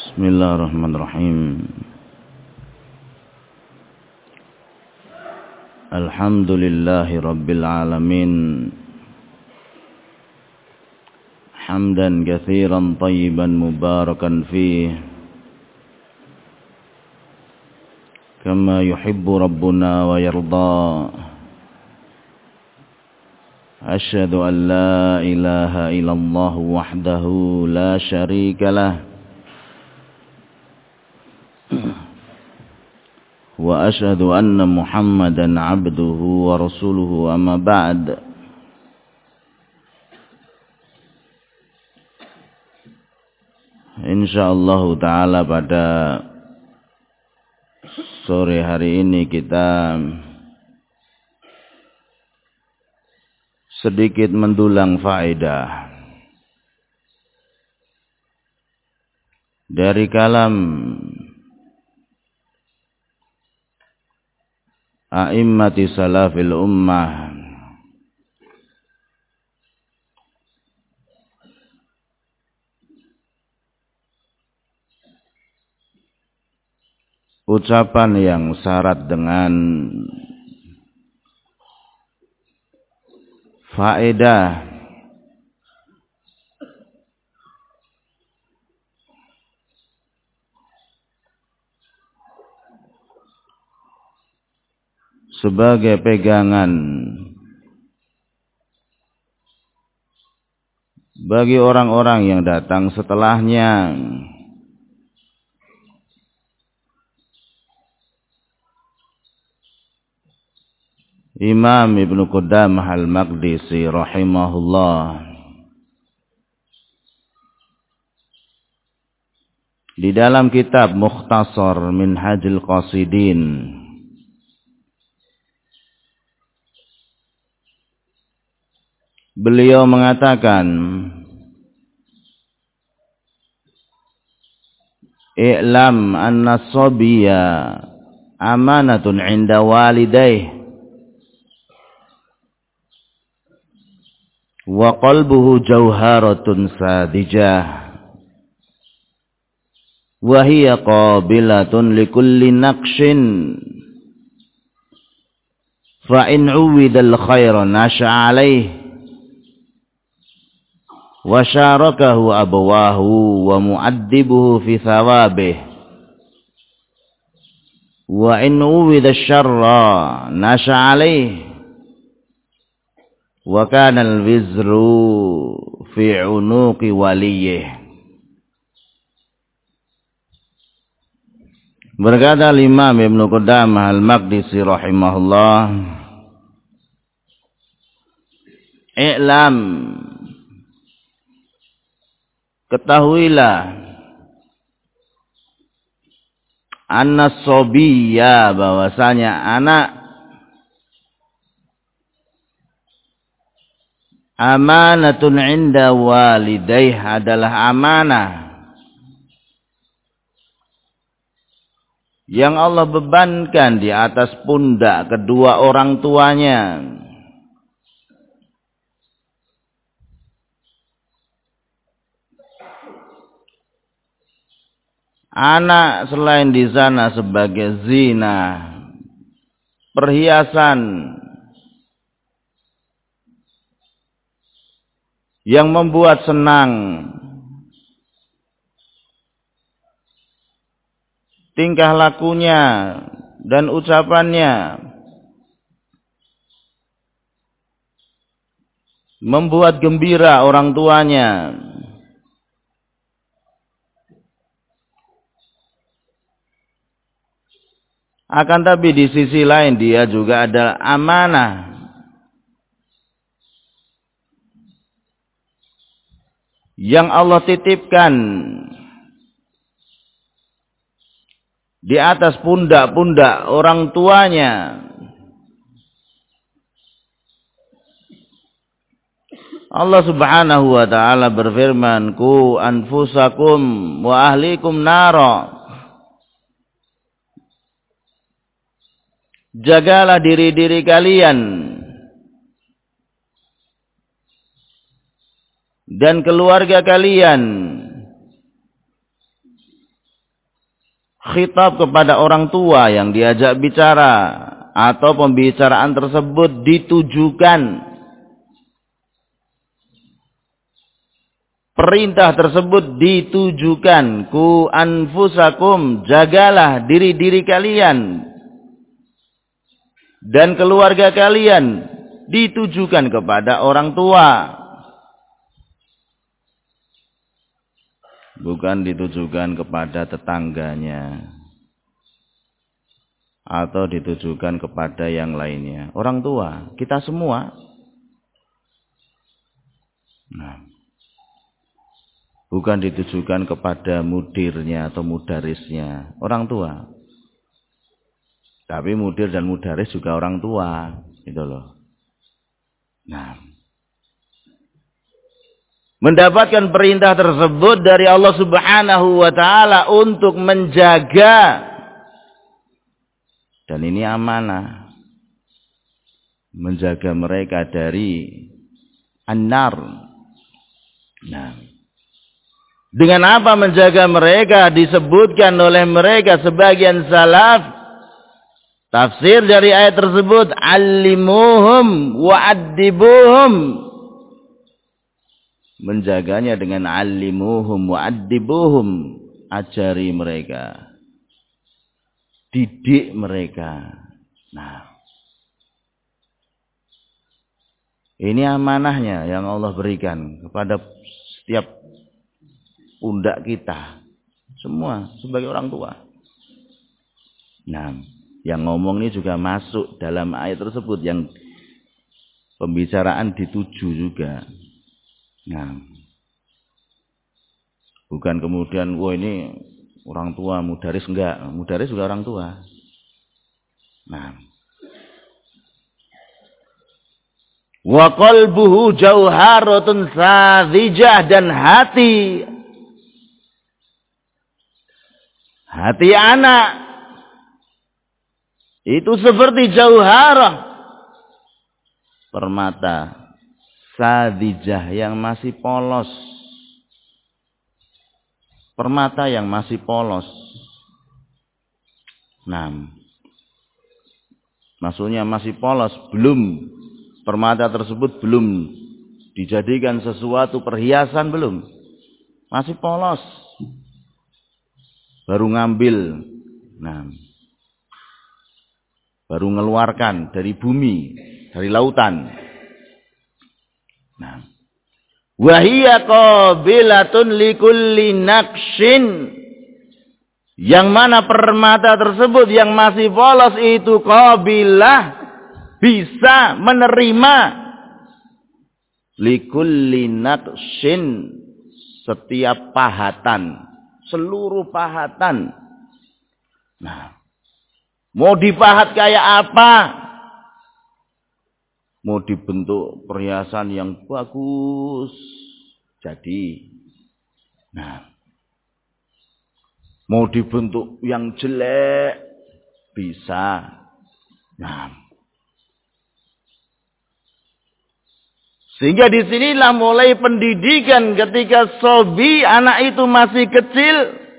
Bismillahirrahmanirrahim. Alhamdulillahi rabbil alamin. Hamdan katsiran tayyiban mubarakan fih. Kama yuhibbu rabbuna wa yarda. Asyhadu an la ilaha illallah wahdahu la syarika lah. Wa asyhadu anna Muhammadan abduhu wa rasuluhu amma ba'd. Insyaallah ta'ala pada sore hari ini kita sedikit mendulang faedah dari kalam a'immati salafil ummah, ucapan yang syarat dengan faedah sebagai pegangan bagi orang-orang yang datang setelahnya. Imam Ibnu Qudamah al-Maqdisi rahimahullah di dalam kitab Mukhtasar Minhajul Qasidin beliau mengatakan, "I'lam anna as-sabiyya amanatun 'inda walidayhi wa qalbuhu jawharatun sadijah wa hiya qabilatun likulli naqshin fa in 'uwida al-khaira nasha'a 'alayhi wa syarakahu abawahu wa mu'addibuhu fi thawabih wa in 'uwida asy-syarra nasha'a 'alayhi wa kana al-wizru fi 'unuqi waliyih." Berkata Imam Ibnu Qudamah al-Maqdisi rahimahullah, "I'lam, ketahuilah, anna as-sabiyya, bahwasanya anak, amanatun 'inda walidayh, adalah amanah yang Allah bebankan di atas pundak kedua orang tuanya. Anak selain di sana sebagai zina, perhiasan yang membuat senang tingkah lakunya dan ucapannya, membuat gembira orang tuanya. Akan tapi di sisi lain dia juga adalah amanah yang Allah titipkan di atas pundak-pundak orang tuanya. Allah Subhanahu wa ta'ala berfirman, "Qu anfusakum wa ahlikum nara." Jagalah diri-diri kalian dan keluarga kalian khitab kepada orang tua yang diajak bicara atau pembicaraan tersebut ditujukan, perintah tersebut ditujukan, ku anfusakum, jagalah diri-diri kalian dan keluarga kalian, ditujukan kepada orang tua. Bukan ditujukan kepada tetangganya atau ditujukan kepada yang lainnya. Orang tua, kita semua. Nah, bukan ditujukan kepada mudirnya atau mudarisnya, orang tua. Tapi mudir dan mudaris juga orang tua, gitu loh. Nah, mendapatkan perintah tersebut dari Allah Subhanahu wa ta'ala untuk menjaga, dan ini amanah, menjaga mereka dari an-nar. Nah, dengan apa menjaga mereka? Disebutkan oleh mereka sebagian salaf, tafsir dari ayat tersebut, allimuhum wa'addibuhum, menjaganya dengan alimuhum wa'addibuhum, ajari mereka, didik mereka. Nah, ini amanahnya yang Allah berikan kepada setiap pundak kita semua sebagai orang tua. Nah, yang ngomong ini juga masuk dalam ayat tersebut, yang pembicaraan dituju juga. Nah, bukan kemudian, wah ini orang tua, mudaris enggak. Mudaris juga orang tua. Nah, wa qalbuhu jauharatun sadzijah, dan hati anak itu seperti jauharah, permata sadijah yang masih polos. Permata yang masih polos. Nah, maksudnya masih polos, belum, permata tersebut belum dijadikan sesuatu perhiasan, belum. Masih polos. Baru ngambil. Nah, baru mengeluarkan dari bumi, dari lautan. Nah, wahiyya qabilatun likulli naqshin, yang mana permata tersebut yang masih polos itu qabilah, bisa menerima likulli naqshin, setiap pahatan, seluruh pahatan. Nah, mau dipahat kayak apa? Mau dibentuk perhiasan yang bagus, jadi. Nah, mau dibentuk yang jelek, bisa. Nah, sehingga disinilah mulai pendidikan ketika sobi, anak itu masih kecil.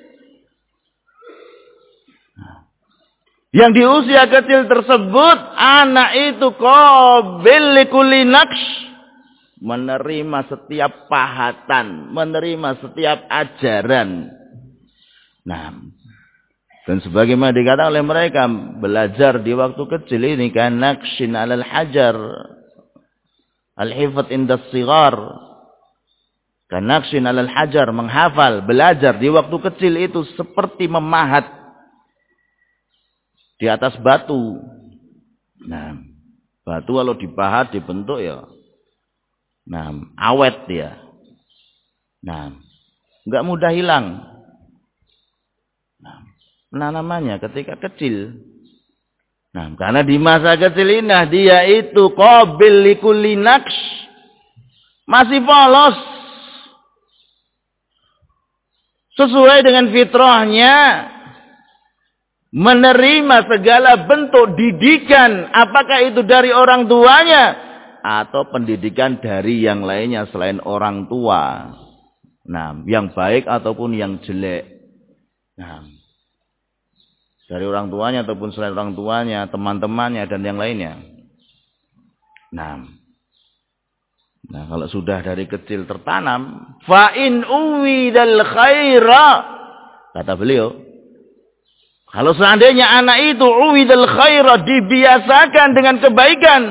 Yang di usia kecil tersebut, anak itu qabil likulli naqsh, menerima setiap pahatan, menerima setiap ajaran. Nah, dan sebagaimana dikatakan oleh mereka, belajar di waktu kecil ini kan naqshin 'alal hajar, al-hifdz inda as-shighar. Kan naqshin 'alal hajar, menghafal, belajar di waktu kecil itu seperti memahat di atas batu. Nah, batu kalau dipahat, dibentuk ya, nah, awet dia. Nah, enggak mudah hilang. Nah, penanamannya ketika kecil. Nah, karena di masa kecil ini dia itu qabil likulli naqsh, masih polos, sesuai dengan fitrahnya, menerima segala bentuk didikan, apakah itu dari orang tuanya atau pendidikan dari yang lainnya selain orang tua. Nah, yang baik ataupun yang jelek. Nah, dari orang tuanya ataupun selain orang tuanya, teman-temannya dan yang lainnya. Nah, kalau sudah dari kecil tertanam, fa in uwidal khaira, kata beliau, kalau seandainya anak itu uwidal khaira, dibiasakan dengan kebaikan,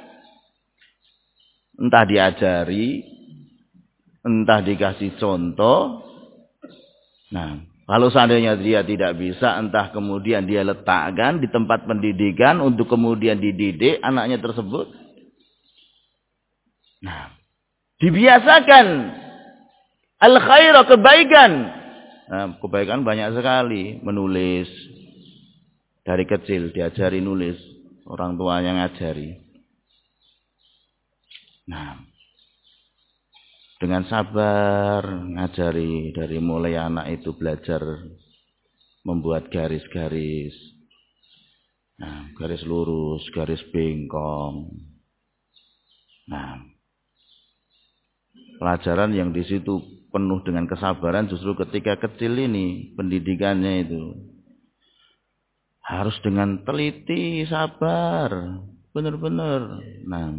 entah diajari, entah dikasih contoh. Nah, kalau seandainya dia tidak bisa, entah kemudian dia letakkan di tempat pendidikan untuk kemudian dididik anaknya tersebut. Nah, dibiasakan al-khaira, kebaikan. Nah, kebaikan banyak sekali. Menulis dari kecil diajari nulis, orang tuanya ngajari. Nah, dengan sabar ngajari dari mulai anak itu belajar membuat garis-garis. Nah, garis lurus, garis bengkong. Nah, pelajaran yang di situ penuh dengan kesabaran justru ketika kecil ini pendidikannya itu harus dengan teliti, sabar, benar-benar. Nah,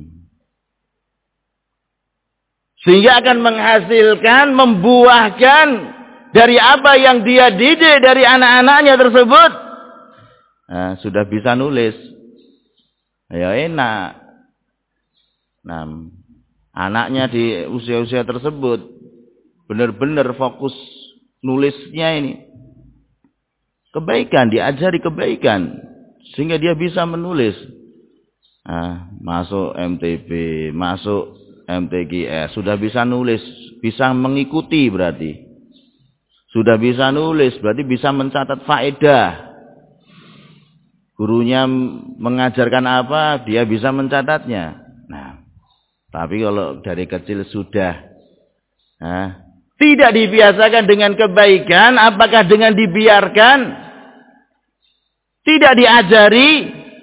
sehingga akan menghasilkan, membuahkan dari apa yang dia didik dari anak-anaknya tersebut. Nah, sudah bisa nulis, ya enak. Nah, anaknya di usia-usia tersebut benar-benar fokus nulisnya ini. Kebaikan, diajari kebaikan. Sehingga dia bisa menulis. Nah, masuk MTB, masuk MTQS, sudah bisa nulis, bisa mengikuti berarti. Sudah bisa nulis, berarti bisa mencatat faedah. Gurunya mengajarkan apa, dia bisa mencatatnya. Nah, tapi kalau dari kecil sudah tidak dibiasakan dengan kebaikan, apakah dengan dibiarkan? Tidak diajari.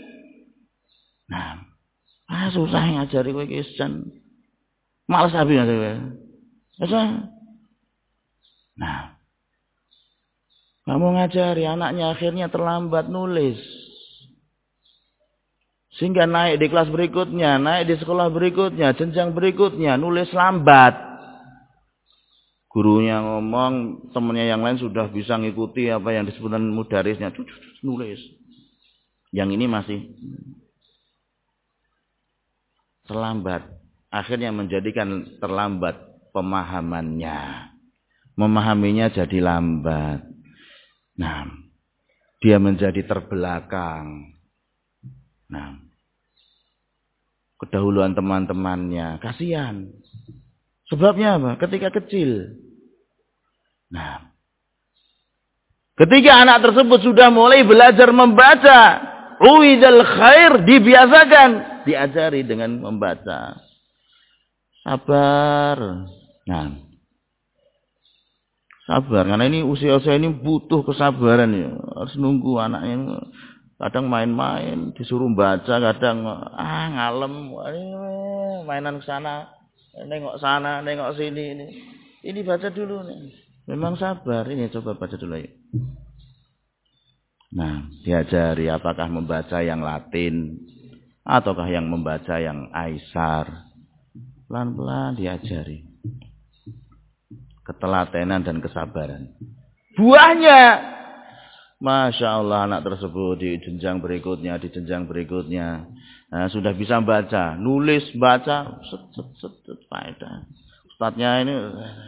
Nah, susah ngajari kowe iki jan. Males abi ngajari. Nah, kamu ngajari anaknya akhirnya terlambat nulis. Sehingga naik di kelas berikutnya, naik di sekolah berikutnya, jenjang berikutnya, nulis lambat. Gurunya ngomong, temannya yang lain sudah bisa ngikuti apa yang disebutkan mudarisnya. Nulis. Yang ini masih terlambat. Akhirnya menjadikan terlambat pemahamannya. Memahaminya jadi lambat. Nah, dia menjadi terbelakang. Nah, kedahuluan teman-temannya, kasihan. Sebabnya apa? Ketika kecil. Nah, ketika anak tersebut sudah mulai belajar membaca, uwidal khair, dibiasakan, diajari dengan membaca. Sabar. Nah, sabar, karena ini usia-usia ini butuh kesabaran ya. Harus nunggu anaknya. Kadang main-main, disuruh baca, kadang ngalem, mainan ke sana, nengok sana, nengok sini. Ini baca dulu nih. Memang sabar, ini coba baca dulu yuk. Nah, diajari apakah membaca yang Latin ataukah yang membaca yang Aisar. Pelan-pelan diajari. Ketelatenan dan kesabaran. Buahnya, Masya Allah, anak tersebut di jenjang berikutnya, nah, sudah bisa baca, nulis, baca, faedah. Ustadznya ini,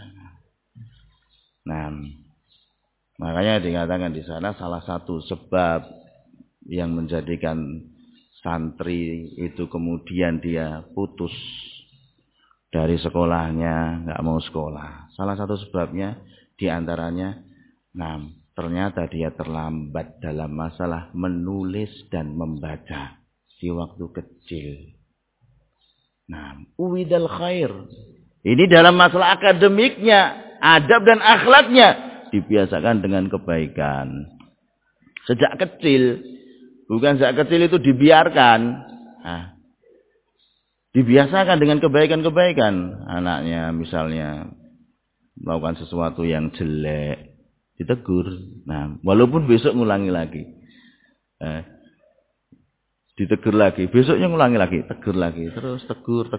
nah, makanya dikatakan di sana salah satu sebab yang menjadikan santri itu kemudian dia putus dari sekolahnya, nggak mau sekolah. Salah satu sebabnya diantaranya, nah, ternyata dia terlambat dalam masalah menulis dan membaca di waktu kecil. Nah, uwidal khair. Ini dalam masalah akademiknya, adab dan akhlaknya dibiasakan dengan kebaikan. Sejak kecil, bukan sejak kecil itu dibiarkan. Nah, dibiasakan dengan kebaikan-kebaikan. Anaknya misalnya melakukan sesuatu yang jelek, ditegur. Nah, walaupun besok ngulangi lagi. Ditegur lagi, besoknya ngulangi lagi, tegur lagi, terus tegur.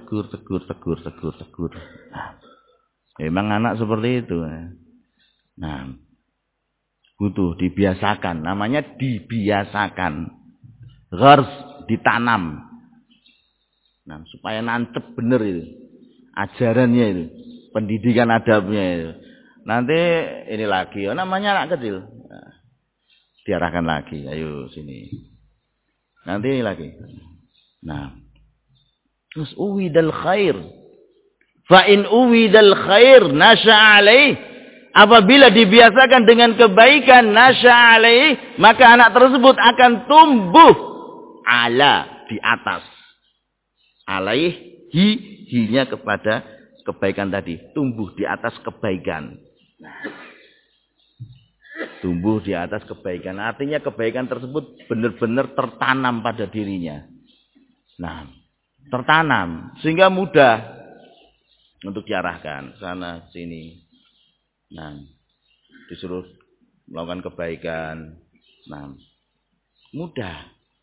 Nah, memang anak seperti itu. Nah, butuh dibiasakan, namanya dibiasakan. Harus ditanam. Nah, supaya nancep bener itu. Ajarannya itu, pendidikan adabnya itu. Nanti ini lagi, namanya anak kecil. Nah, diarahkan lagi, ayo sini. Nanti ini lagi. Nah. Terus uwidal khair. Fa in uwidal khair nasya alaih. Apabila dibiasakan dengan kebaikan nasya alaih, maka anak tersebut akan tumbuh ala di atas. Alaih hinya kepada kebaikan tadi, tumbuh di atas kebaikan. Nah. Tumbuh di atas kebaikan. Artinya kebaikan tersebut benar-benar tertanam pada dirinya. Nah, tertanam. Sehingga mudah untuk diarahkan. Sana, sini. Nah, disuruh melakukan kebaikan. Nah, mudah.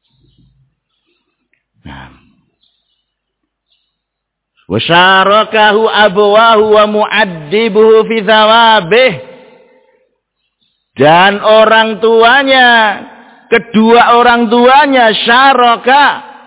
Nah. Wasyarakahu abawahu wa mu'addibuhu fi thawabih. Dan orang tuanya, kedua orang tuanya syaraka,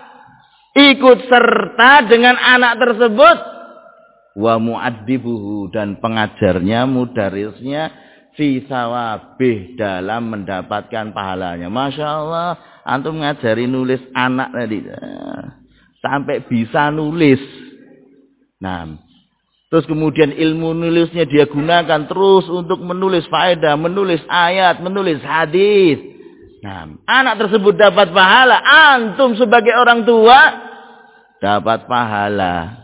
ikut serta dengan anak tersebut. Wa mu'addibuhu, dan pengajarnya, mudarisnya, fi sawabih, dalam mendapatkan pahalanya. Masya Allah, antum ngajari nulis anak tadi. Sampai bisa nulis. Nah, terus kemudian ilmu nulisnya dia gunakan terus untuk menulis faedah, menulis ayat, menulis hadis. Nah, anak tersebut dapat pahala. Antum sebagai orang tua dapat pahala.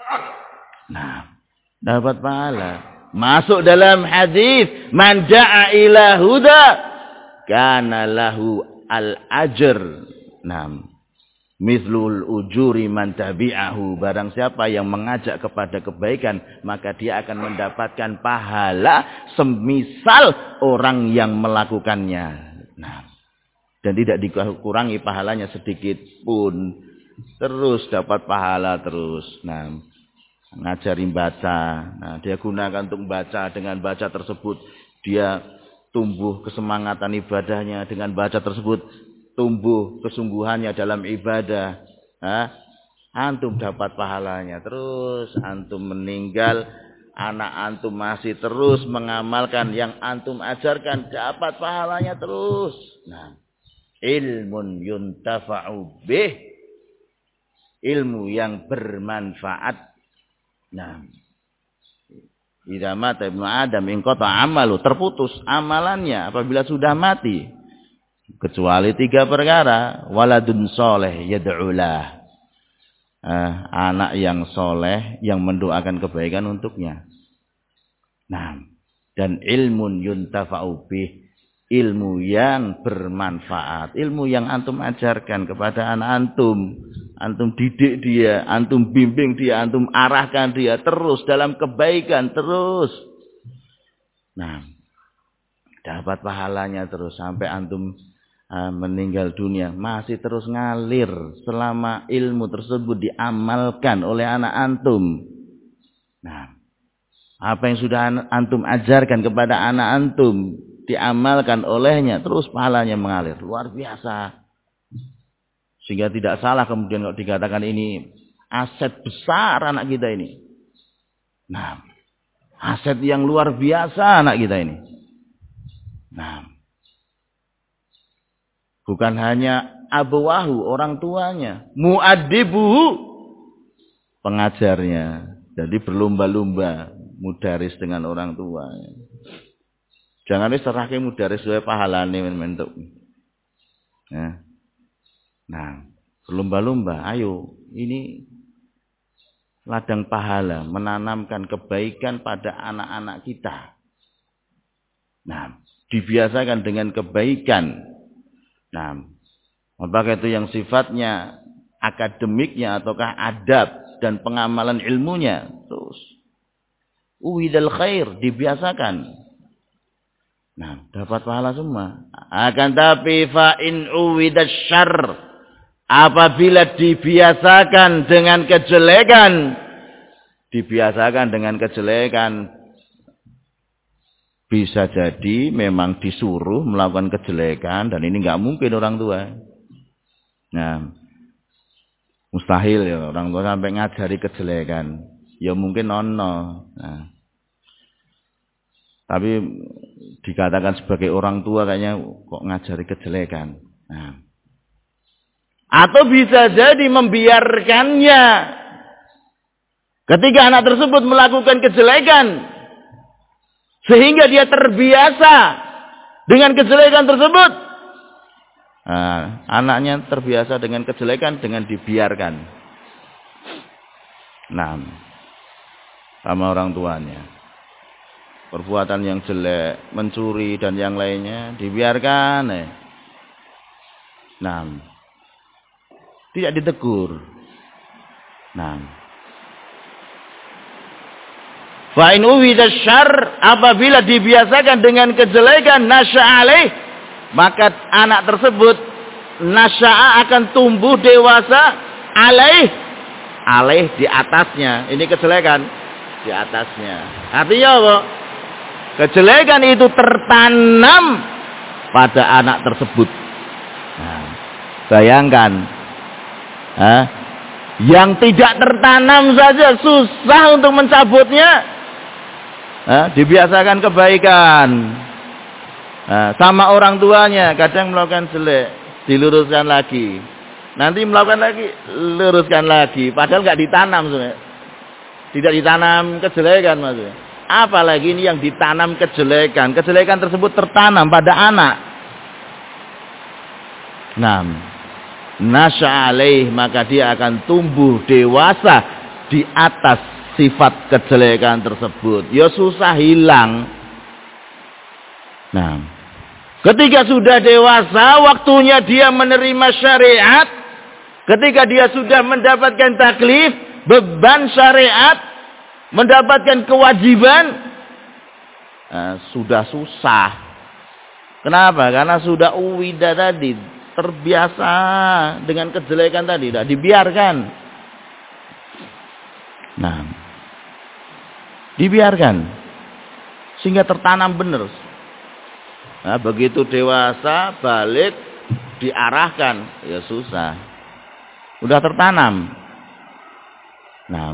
Nah, dapat pahala. Masuk dalam hadis, man da'a ila huda kana lahu al-ajr. Nah, mislul ujuri man tabi'ahu. Barang siapa yang mengajak kepada kebaikan, maka dia akan mendapatkan pahala semisal orang yang melakukannya. Nah, dan tidak dikurangi pahalanya sedikit pun. Terus dapat pahala terus. Nah, ngajari baca. Nah, dia gunakan untuk baca. Dengan baca tersebut dia tumbuh kesemangatan ibadahnya. Dengan baca tersebut tumbuh kesungguhannya dalam ibadah. Antum dapat pahalanya. Terus antum meninggal, anak antum masih terus mengamalkan yang antum ajarkan, dapat pahalanya terus. Nah, ilmun yuntafa'u bih, ilmu yang bermanfaat. Nah, idza mata ibnu Adam inqata amalu, terputus amalannya apabila sudah mati. Kecuali 3 perkara. Waladun soleh yad'ulah. Anak yang soleh yang mendoakan kebaikan untuknya. Nah, dan ilmun yuntafa'u bih, ilmu yang bermanfaat, ilmu yang antum ajarkan kepada anak antum. Antum didik dia, antum bimbing dia, antum arahkan dia terus dalam kebaikan terus. Nah, dapat pahalanya terus sampai antum meninggal dunia, masih terus ngalir selama ilmu tersebut diamalkan oleh anak antum. Nah, apa yang sudah antum ajarkan kepada anak antum diamalkan olehnya, terus pahalanya mengalir luar biasa. Sehingga tidak salah kemudian kalau dikatakan ini aset besar anak kita ini. Nah, aset yang luar biasa anak kita ini. Nah, bukan hanya abawahu, orang tuanya, mu'addibuhu, pengajarnya. Jadi berlomba-lomba mudaris dengan orang tuanya. Jangan diserahkan mudaris wae pahalane mentok. Nah, berlomba-lomba, ayo ini ladang pahala, menanamkan kebaikan pada anak-anak kita. Nah, dibiasakan dengan kebaikan. Nah, apakah itu yang sifatnya akademiknya ataukah adab dan pengamalan ilmunya, terus uwidal khair, dibiasakan. Nah, dapat pahala semua. Akan tapi fa in uwidasyarr, apabila dibiasakan dengan kejelekan, bisa jadi memang disuruh melakukan kejelekan dan ini nggak mungkin orang tua. Nah, mustahil ya orang tua sampai ngajari kejelekan. Ya mungkin ono. Nah, tapi dikatakan sebagai orang tua kayaknya kok ngajari kejelekan. Nah. Atau bisa jadi membiarkannya ketika anak tersebut melakukan kejelekan sehingga dia terbiasa dengan kejelekan tersebut. Nah, anaknya terbiasa dengan kejelekan dengan dibiarkan. Nah, sama orang tuanya. Perbuatan yang jelek, mencuri dan yang lainnya dibiarkan. Nah, tidak ditegur. Nah, fa in uwidasyarr, apabila dibiasakan dengan kejelekan, nasya'alaih, maka anak tersebut nasya'a akan tumbuh dewasa alaih di atasnya. Ini kejelekan di atasnya. Artinya apa? Kejelekan itu tertanam pada anak tersebut. Nah, bayangkan, yang tidak tertanam saja susah untuk mencabutnya. Dibiasakan kebaikan. Sama orang tuanya, kadang melakukan jelek, diluruskan lagi. Nanti melakukan lagi, luruskan lagi. Padahal nggak ditanam sebenarnya. Tidak ditanam kejelekan maksudnya. Apalagi ini yang ditanam kejelekan. Kejelekan tersebut tertanam pada anak. Nah, nasya'alaih, maka dia akan tumbuh dewasa di atas sifat kejelekan tersebut. Ya susah hilang. Nah, ketika sudah dewasa, waktunya dia menerima syariat. Ketika dia sudah mendapatkan taklif, beban syariat, mendapatkan kewajiban, sudah susah. Kenapa? Karena sudah uwida tadi, terbiasa dengan kejelekan tadi, tidak dibiarkan. Nah, dibiarkan sehingga tertanam benar. Nah, begitu dewasa balik diarahkan, ya susah. Udah tertanam. Nah,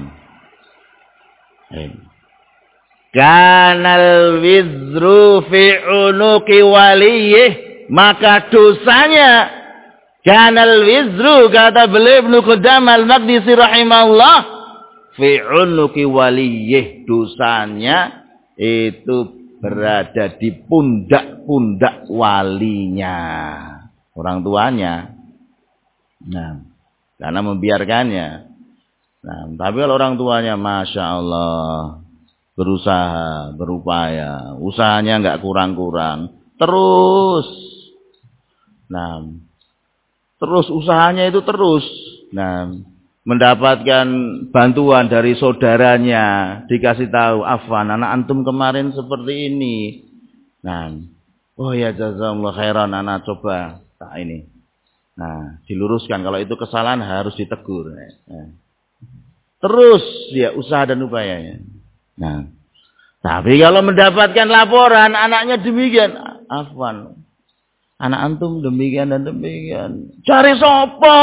kanal wizru fi unuki waliyih, maka dosanya kanal wizru, kata beliau Ibnu Qudamah al-Maqdisi rahimahullah, fi unuki waliyih, dosanya itu berada di pundak-pundak walinya, orang tuanya. Nah, karena membiarkannya. Nah, tapi kalau orang tuanya, masya Allah, berusaha, berupaya, usahanya nggak kurang-kurang, terus, nah, terus usahanya itu terus, nah, mendapatkan bantuan dari saudaranya, dikasih tahu, afwan, anak antum kemarin seperti ini, nah, oh ya jazakallahu khairan, anak coba, tak ini, nah, diluruskan, kalau itu kesalahan harus ditegur, nah. Terus ya usaha dan upayanya. Nah, tapi kalau mendapatkan laporan anaknya demikian, afwan, anak antum demikian dan demikian, cari sopo,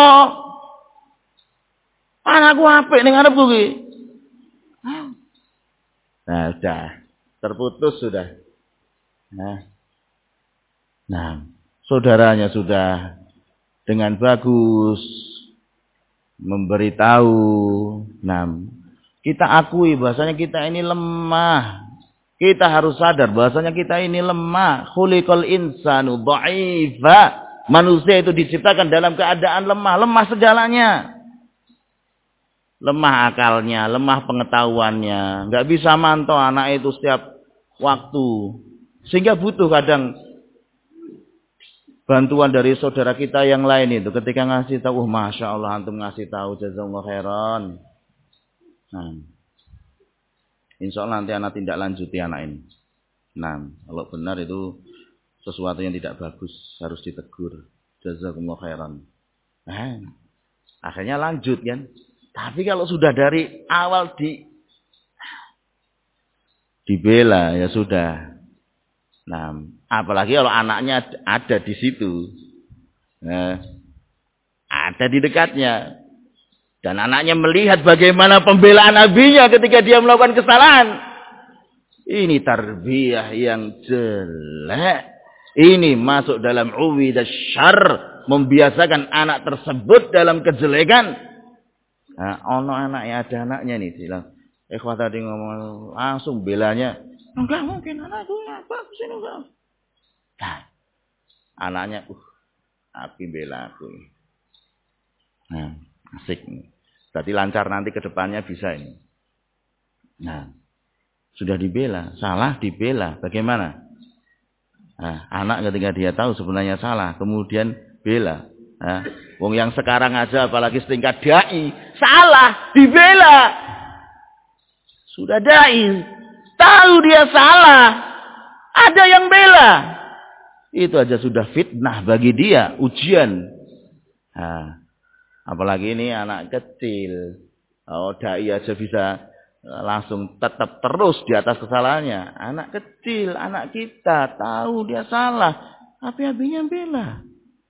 anakku apik ning ngarepku ki. Nah, sudah terputus sudah. Nah, saudaranya sudah dengan bagus memberitahu. Nah, kita akui bahasanya kita ini lemah. Kita harus sadar bahasanya kita ini lemah. Khuliqal insanu dha'ifa. Manusia itu diciptakan dalam keadaan lemah, lemah segalanya. Lemah akalnya, lemah pengetahuannya, enggak bisa mantau anak itu setiap waktu. Sehingga butuh kadang bantuan dari saudara kita yang lain itu ketika ngasih tahu, masya Allah antum ngasih tahu, jazakallahu khairan. Nah, insya Allah nanti anak tindak lanjuti anak ini. Nah, kalau benar itu sesuatu yang tidak bagus harus ditegur. Jazakumullah khairan. Nah, akhirnya lanjut kan. Tapi kalau sudah dari awal dibela ya sudah. Nah, apalagi kalau anaknya ada di situ. Nah, ada di dekatnya. Dan anaknya melihat bagaimana pembelaan abinya ketika dia melakukan kesalahan. Ini tarbiyah yang jelek. Ini masuk dalam uwidah syarr. Membiasakan anak tersebut dalam kejelekan. Nah, ono anaknya, ada anaknya nih. Bilang, ikhwah tadi ngomong langsung belanya. Enggak mungkin anakku bagus ini enggak. Nah, anaknya, api bela aku. Nah, asik. Berarti lancar nanti ke depannya bisa ini. Nah, sudah dibela, salah dibela. Bagaimana? Nah, anak ketika dia tahu sebenarnya salah, kemudian bela. Nah, wong yang sekarang aja apalagi setingkat dai, salah dibela. Sudah dai, tahu dia salah, ada yang bela. Itu aja sudah fitnah bagi dia, ujian. Nah, apalagi ini anak kecil. Oh, dai aja bisa langsung tetap terus di atas kesalahannya. Anak kecil, anak kita tahu dia salah, tapi abinya bela.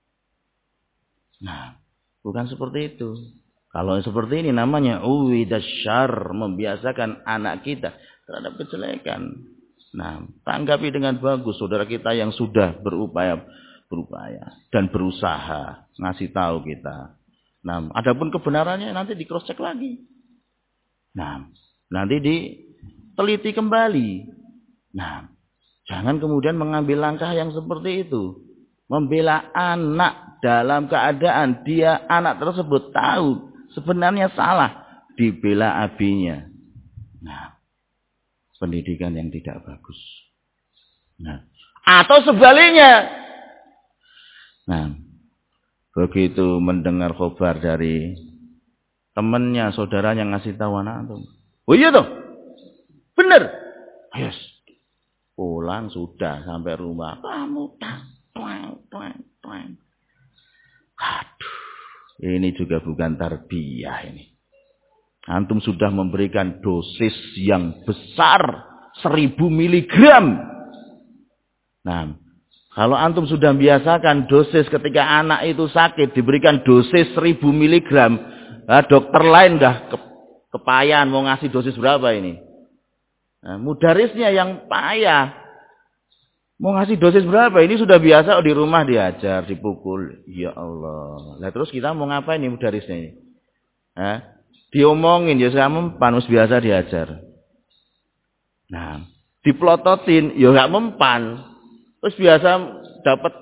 Nah, bukan seperti itu. Kalau seperti ini namanya uwidah syarr, membiasakan anak kita terhadap kejelekan. Nah, tanggapi dengan bagus saudara kita yang sudah berupaya dan berusaha ngasih tahu kita. Nah, adapun kebenarannya nanti di cross check lagi. Nah, nanti diteliti kembali. Nah, jangan kemudian mengambil langkah yang seperti itu. Membela anak dalam keadaan dia anak tersebut tahu sebenarnya salah, dibela abinya. Nah, pendidikan yang tidak bagus. Nah, atau sebaliknya. Nah, begitu mendengar khabar dari temannya, saudaranya ngasih tahu anak antum. Oh iya toh? Bener. Yes. Pulang sudah sampai rumah. Kamu tuang. Aduh. Ini juga bukan tarbiyah ini. Antum sudah memberikan dosis yang besar. 1000 miligram. Nah, kalau antum sudah biasakan dosis ketika anak itu sakit. Diberikan dosis 1000 miligram. Nah, dokter lain dah kepayahan mau ngasih dosis berapa ini. Nah, mudarisnya yang payah. Mau ngasih dosis berapa? Ini sudah biasa di rumah diajar, dipukul. Ya Allah. Nah terus kita mau ngapain nih mudarisnya ini? Diomongin, ya saya mempan, biasa diajar. Nah, diplototin, ya nggak mempan. Terus biasa dapat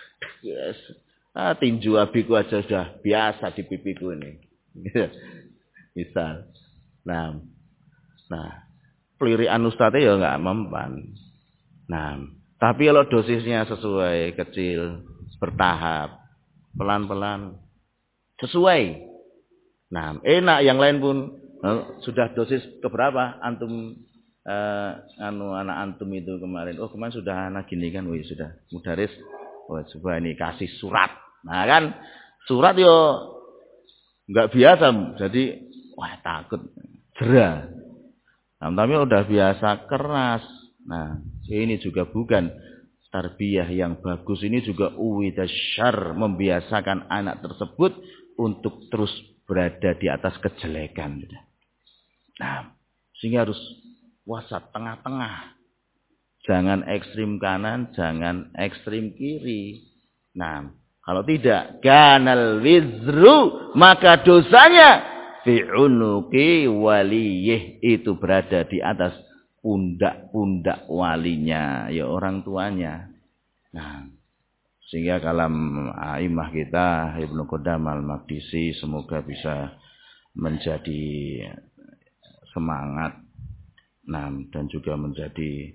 tinju abiku aja sudah biasa di pipiku ini. Misal. Nah, pelirian ustadznya ya nggak mempan. Nah, tapi kalau dosisnya sesuai, kecil, bertahap, pelan-pelan, sesuai. Nah, enak yang lain pun sudah dosis keberapa antum anak antum itu kemarin. Oh, kemarin sudah anak gini kan, wih sudah mudaris. Oh, coba ini kasih surat. Nah, kan surat yo enggak biasa, jadi wah takut jerah. Nah, tapi udah biasa keras. Nah, ini juga bukan tarbiyah yang bagus. Ini juga uwidah syarr, membiasakan anak tersebut untuk terus berada di atas kejelekan. Nah, sehingga harus wasat, tengah-tengah. Jangan ekstrim kanan, jangan ekstrim kiri. Nah, kalau tidak, ganal wizru, maka dosanya fi unuqi waliyih, itu berada di atas pundak-pundak walinya, ya orang tuanya. Nah, sehingga kalam aimah kita Ibnu Qudamah al-Maqdisi semoga bisa menjadi semangat, nah, dan juga menjadi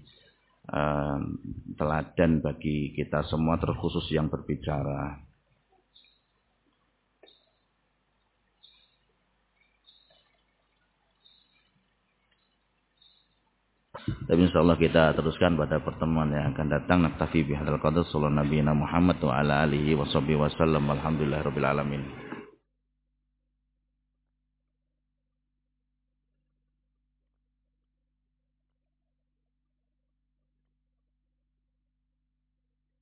teladan bagi kita semua, terkhusus yang berbicara. Tapi insyaallah kita teruskan pada pertemuan yang akan datang. Naktafi bihadzal qadar sallallahu nabiyina Muhammad wa ala alihi wa sahbihi wasallam. Alhamdulillahirabbil alamin.